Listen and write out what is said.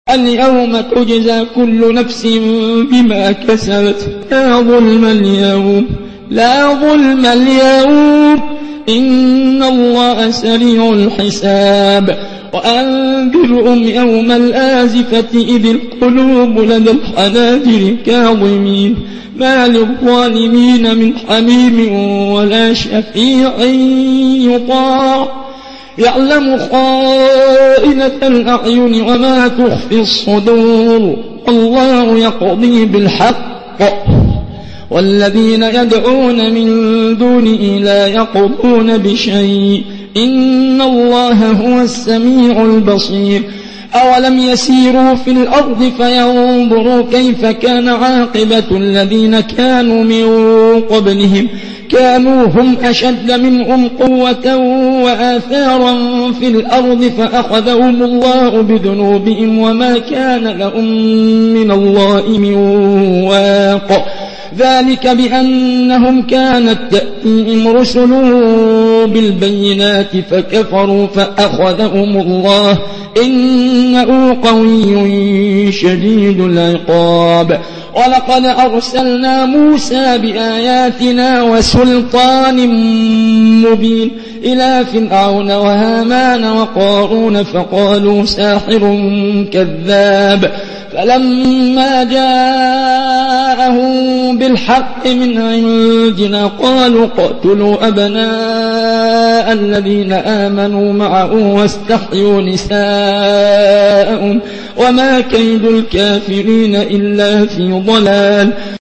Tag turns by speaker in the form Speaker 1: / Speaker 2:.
Speaker 1: اليوم تجزى كل نفس بما كسبت لا ظلم اليوم إن الله سريع الحساب وأنذرهم يوم الآزفة إذ القلوب لدى الحناجر كاظمين ما للظالمين من حميم ولا شفيع يطاع يعلم خائنة الأعين وما تخفي الصدور الله يقضي بالحق والذين يدعون من دونه لا يقضون بشيء إن الله هو السميع البصير أولم يسيروا في الأرض فينظروا كيف كان عاقبة الذين كانوا من قبلهم كانوا هم أشد منهم قوة وآثارا في الأرض فأخذهم الله بذنوبهم وما كان لهم من الله من واق ذلك بأنهم كانت تأتيهم رسل بالبينات فكفروا فأخذهم الله إنه قوي شديد العقاب ولقد أرسلنا موسى بآياتنا وسلطان مبين إلى فرعون وهامان وقارون فقالوا ساحر كذاب فلما جاءهم بالحق من عندنا قالوا اقتلوا أبناء الذين آمنوا معه واستحيوا نساءهم وما كيد الكافرين إلا في ضلال